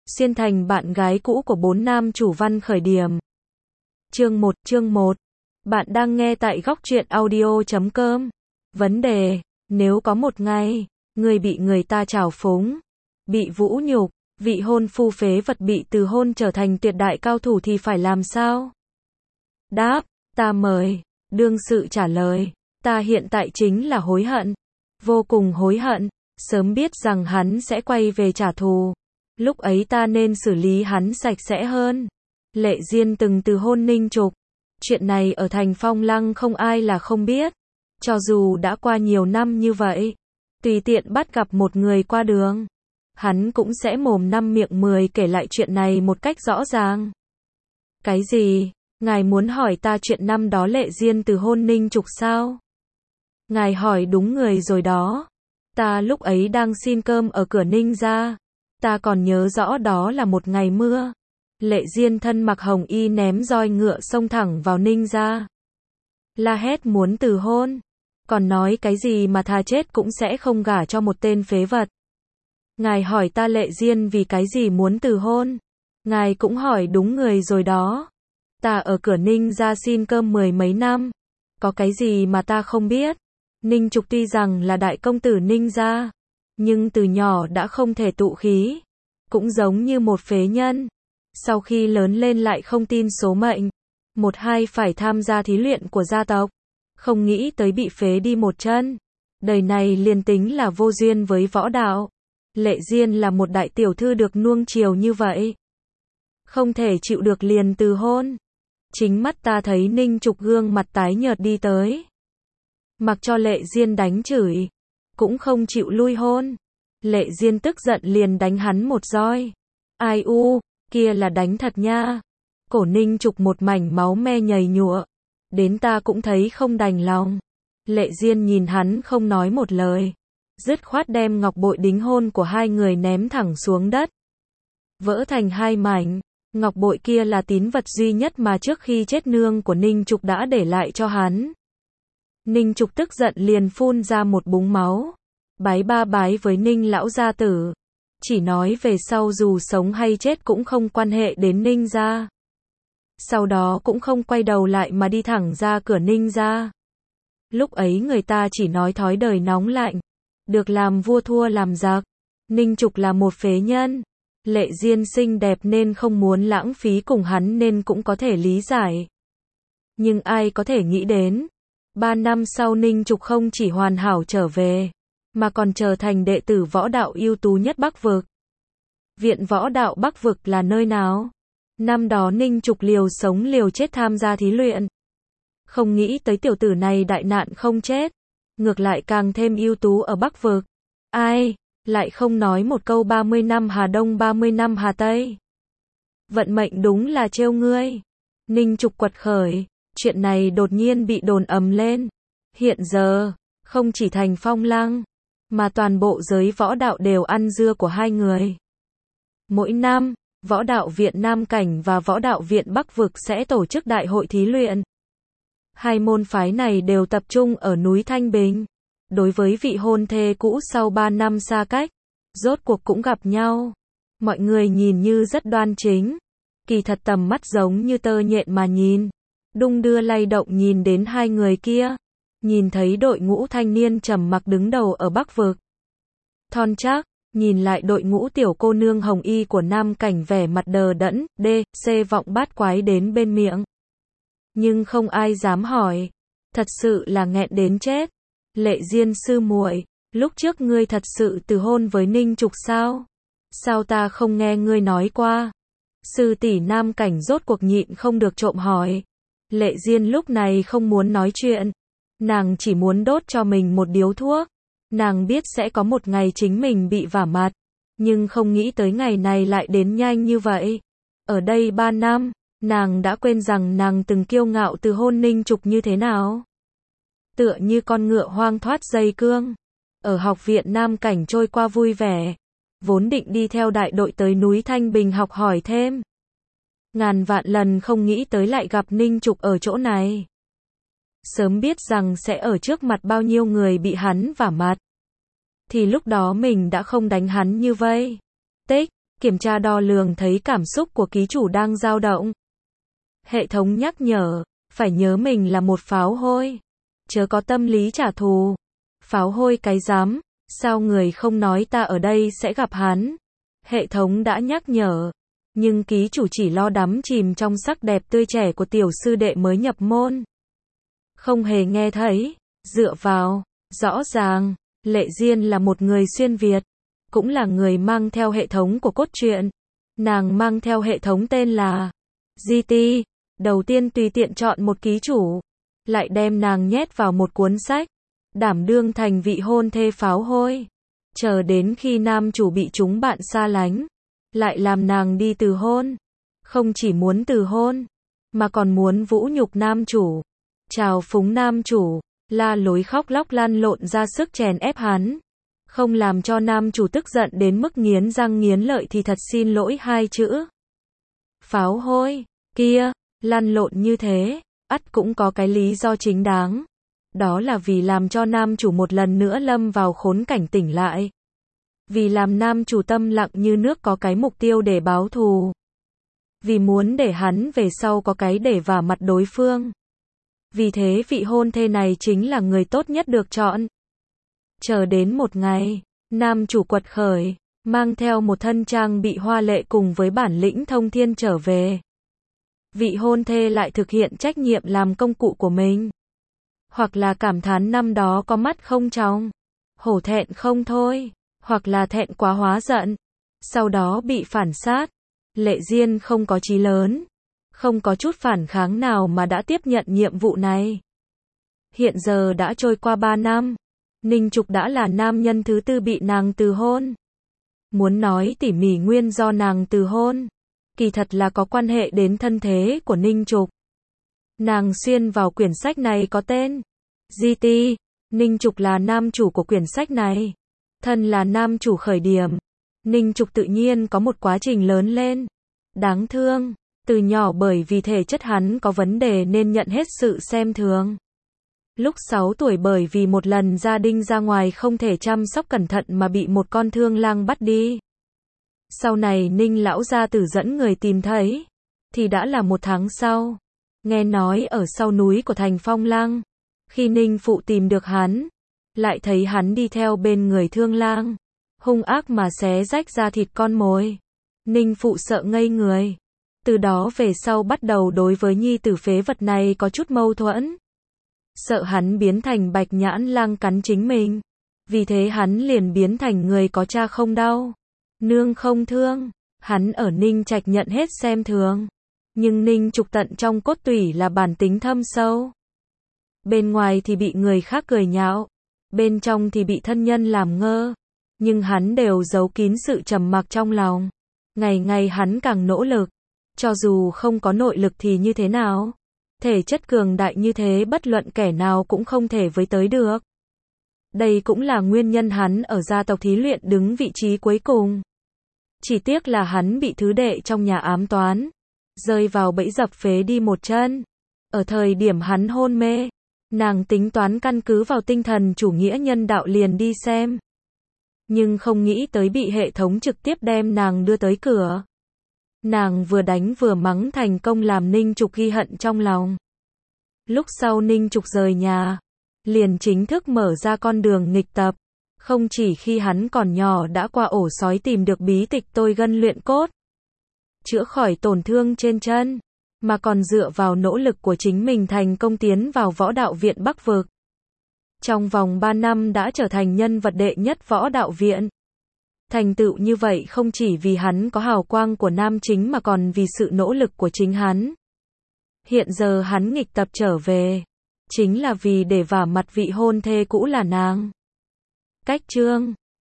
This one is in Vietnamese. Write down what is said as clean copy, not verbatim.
Xuyên thành bạn gái cũ của 4 nam chủ văn khởi điểm. Chương 1. Bạn đang nghe tại góc truyện audio.com. Vấn đề, nếu có một ngày, người bị người ta trào phúng, bị vũ nhục, vị hôn phu phế vật bị từ hôn trở thành tuyệt đại cao thủ thì phải làm sao? Đáp, ta mời. Đương sự trả lời, ta hiện tại chính là hối hận. Vô cùng hối hận, sớm biết rằng hắn sẽ quay về trả thù. Lúc ấy ta nên xử lý hắn sạch sẽ hơn. Lệ Diên từng từ hôn Ninh Trục. Chuyện này ở thành Phong Lăng không ai là không biết. Cho dù đã qua nhiều năm như vậy, tùy tiện bắt gặp một người qua đường, hắn cũng sẽ mồm năm miệng 10 kể lại chuyện này một cách rõ ràng. Cái gì? Ngài muốn hỏi ta chuyện năm đó Lệ Diên từ hôn Ninh Trục sao? Ngài hỏi đúng người rồi đó. Ta lúc ấy đang xin cơm ở cửa Ninh gia. Ta còn nhớ rõ đó là một ngày mưa. Lệ Diên thân mặc hồng y ném roi ngựa xông thẳng vào Ninh gia. La hét muốn từ hôn. Còn nói cái gì mà thà chết cũng sẽ không gả cho một tên phế vật. Ngài hỏi ta Lệ Diên vì cái gì muốn từ hôn. Ngài cũng hỏi đúng người rồi đó. Ta ở cửa Ninh gia xin cơm 10 mấy năm. Có cái gì mà ta không biết. Ninh Trục tuy rằng là đại công tử Ninh gia, nhưng từ nhỏ đã không thể tụ khí. Cũng giống như một phế nhân. Sau khi lớn lên lại không tin số mệnh. Một hai phải tham gia thí luyện của gia tộc. Không nghĩ tới bị phế đi một chân. Đời này liền tính là vô duyên với võ đạo. Lệ Diên là một đại tiểu thư được nuông chiều như vậy. Không thể chịu được liền từ hôn. Chính mắt ta thấy Ninh Trục gương mặt tái nhợt đi tới. Mặc cho Lệ Diên đánh chửi, cũng không chịu lui hôn. Lệ Diên tức giận liền đánh hắn một roi. Ai u, kia là đánh thật nha. Cổ Ninh Trục một mảnh máu me nhầy nhụa. Đến ta cũng thấy không đành lòng. Lệ Diên nhìn hắn không nói một lời. Dứt khoát đem ngọc bội đính hôn của hai người ném thẳng xuống đất. Vỡ thành hai mảnh. Ngọc bội kia là tín vật duy nhất mà trước khi chết nương của Ninh Trục đã để lại cho hắn. Ninh Trục tức giận liền phun ra một búng máu. Bái ba bái với Ninh lão gia tử. Chỉ nói về sau dù sống hay chết cũng không quan hệ đến Ninh gia. Sau đó cũng không quay đầu lại mà đi thẳng ra cửa Ninh gia. Lúc ấy người ta chỉ nói thói đời nóng lạnh. Được làm vua thua làm giặc. Ninh Trục là một phế nhân. Lệ Diên xinh đẹp nên không muốn lãng phí cùng hắn nên cũng có thể lý giải. Nhưng ai có thể nghĩ đến. 3 năm sau Ninh Trục không chỉ hoàn hảo trở về, mà còn trở thành đệ tử võ đạo ưu tú nhất Bắc Vực. Viện võ đạo Bắc Vực là nơi nào? Năm đó Ninh Trục liều sống liều chết tham gia thí luyện. Không nghĩ tới tiểu tử này đại nạn không chết. Ngược lại càng thêm ưu tú ở Bắc Vực. Ai, lại không nói một câu 30 năm Hà Đông 30 năm Hà Tây. Vận mệnh đúng là trêu ngươi. Ninh Trục quật khởi. Chuyện này đột nhiên bị đồn ầm lên. Hiện giờ, không chỉ thành Phong Lăng, mà toàn bộ giới võ đạo đều ăn dưa của hai người. Mỗi năm, Võ đạo viện Nam Cảnh và Võ đạo viện Bắc Vực sẽ tổ chức đại hội thí luyện. Hai môn phái này đều tập trung ở núi Thanh Bình. Đối với vị hôn thê cũ sau 3 năm xa cách, rốt cuộc cũng gặp nhau. Mọi người nhìn như rất đoan chính. Kỳ thật tầm mắt giống như tơ nhện mà nhìn. Đung đưa lay động nhìn đến hai người kia. Nhìn thấy đội ngũ thanh niên trầm mặc đứng đầu ở Bắc Vực. Thon chắc, nhìn lại đội ngũ tiểu cô nương hồng y của Nam Cảnh vẻ mặt đờ đẫn, vọng bát quái đến bên miệng. Nhưng không ai dám hỏi. Thật sự là nghẹn đến chết. Lệ Diên sư muội, lúc trước ngươi thật sự từ hôn với Ninh Trục sao? Sao ta không nghe ngươi nói qua? Sư tỷ Nam Cảnh rốt cuộc nhịn không được trộm hỏi. Lệ Diên lúc này không muốn nói chuyện. Nàng chỉ muốn đốt cho mình một điếu thuốc. Nàng biết sẽ có một ngày chính mình bị vả mặt. Nhưng không nghĩ tới ngày này lại đến nhanh như vậy. Ở đây 3 năm, nàng đã quên rằng nàng từng kiêu ngạo từ hôn Ninh Trục như thế nào. Tựa như con ngựa hoang thoát dây cương. Ở học viện Nam Cảnh trôi qua vui vẻ. Vốn định đi theo đại đội tới núi Thanh Bình học hỏi thêm. Ngàn vạn lần không nghĩ tới lại gặp Ninh Trục ở chỗ này. Sớm biết rằng sẽ ở trước mặt bao nhiêu người bị hắn vả mặt. Thì lúc đó mình đã không đánh hắn như vây. Tích, Kiểm tra đo lường thấy cảm xúc của ký chủ đang dao động. Hệ thống nhắc nhở, phải nhớ mình là một pháo hôi. Chớ có tâm lý trả thù. Pháo hôi cái rắm, sao người không nói ta ở đây sẽ gặp hắn. Hệ thống đã nhắc nhở. Nhưng ký chủ chỉ lo đắm chìm trong sắc đẹp tươi trẻ của tiểu sư đệ mới nhập môn. Không hề nghe thấy. Dựa vào, rõ ràng, Lệ Diên là một người xuyên Việt. Cũng là người mang theo hệ thống của cốt truyện. Nàng mang theo hệ thống tên là GT. Đầu tiên tùy tiện chọn một ký chủ. Lại đem nàng nhét vào một cuốn sách. Đảm đương thành vị hôn thê pháo hôi. Chờ đến khi nam chủ bị chúng bạn xa lánh. Lại làm nàng đi từ hôn. Không chỉ muốn từ hôn. Mà còn muốn vũ nhục nam chủ. Trào phúng nam chủ. La lối khóc lóc lăn lộn ra sức chèn ép hắn. Không làm cho nam chủ tức giận đến mức nghiến răng nghiến lợi thì thật xin lỗi hai chữ. Pháo hôi, kia, lăn lộn như thế, ắt cũng có cái lý do chính đáng. Đó là vì làm cho nam chủ một lần nữa lâm vào khốn cảnh tỉnh lại. Vì làm nam chủ tâm lặng như nước có cái mục tiêu để báo thù. Vì muốn để hắn về sau có cái để vả mặt đối phương. Vì thế vị hôn thê này chính là người tốt nhất được chọn. Chờ đến một ngày, nam chủ quật khởi, mang theo một thân trang bị hoa lệ cùng với bản lĩnh thông thiên trở về. Vị hôn thê lại thực hiện trách nhiệm làm công cụ của mình. Hoặc là cảm thán năm đó có mắt không trong, hổ thẹn không thôi, hoặc là thẹn quá hóa giận, sau đó bị phản sát. Lệ Diên không có chí lớn, không có chút phản kháng nào mà đã tiếp nhận nhiệm vụ này. Hiện giờ đã trôi qua 3 năm. Ninh Trục đã là nam nhân thứ tư bị nàng từ hôn. Muốn nói tỉ mỉ nguyên do nàng từ hôn, kỳ thật là có quan hệ đến thân thế của Ninh Trục. Nàng xuyên vào quyển sách này có tên GT. Ninh Trục là nam chủ của quyển sách này. Thân là nam chủ khởi điểm. Ninh Trục tự nhiên có một quá trình lớn lên. Đáng thương, từ nhỏ bởi vì thể chất hắn có vấn đề nên nhận hết sự xem thường. Lúc 6 tuổi bởi vì một lần gia đình ra ngoài không thể chăm sóc cẩn thận mà bị một con thương lang bắt đi. Sau này Ninh lão gia tử dẫn người tìm thấy, thì đã là 1 tháng sau. Nghe nói ở sau núi của thành Phong Lăng, khi Ninh phụ tìm được hắn, lại thấy hắn đi theo bên người thương lang, hung ác mà xé rách da thịt con mồi. Ninh phụ sợ ngây người. Từ đó về sau bắt đầu đối với nhi tử phế vật này có chút mâu thuẫn. Sợ hắn biến thành bạch nhãn lang cắn chính mình. Vì thế hắn liền biến thành người có cha không đau, nương không thương. Hắn ở Ninh Trạch nhận hết xem thường. Nhưng Ninh Trục tận trong cốt tủy là bản tính thâm sâu. Bên ngoài thì bị người khác cười nhạo, bên trong thì bị thân nhân làm ngơ. Nhưng hắn đều giấu kín sự trầm mặc trong lòng. Ngày ngày hắn càng nỗ lực. Cho dù không có nội lực thì như thế nào? Thể chất cường đại như thế bất luận kẻ nào cũng không thể với tới được. Đây cũng là nguyên nhân hắn ở gia tộc thí luyện đứng vị trí cuối cùng. Chỉ tiếc là hắn bị thứ đệ trong nhà ám toán, rơi vào bẫy dập phế đi một chân. Ở thời điểm hắn hôn mê, nàng tính toán căn cứ vào tinh thần chủ nghĩa nhân đạo liền đi xem. Nhưng không nghĩ tới bị hệ thống trực tiếp đem nàng đưa tới cửa. Nàng vừa đánh vừa mắng thành công làm Ninh Trục ghi hận trong lòng. Lúc sau Ninh Trục rời nhà, liền chính thức mở ra con đường nghịch tập. Không chỉ khi hắn còn nhỏ đã qua ổ sói tìm được bí tịch tôi gân luyện cốt, chữa khỏi tổn thương trên chân, mà còn dựa vào nỗ lực của chính mình thành công tiến vào võ đạo viện Bắc Vực. Trong vòng 3 năm đã trở thành nhân vật đệ nhất võ đạo viện. Thành tựu như vậy không chỉ vì hắn có hào quang của nam chính mà còn vì sự nỗ lực của chính hắn. Hiện giờ hắn nghịch tập trở về, chính là vì để vả mặt vị hôn thê cũ là nàng. Cách chương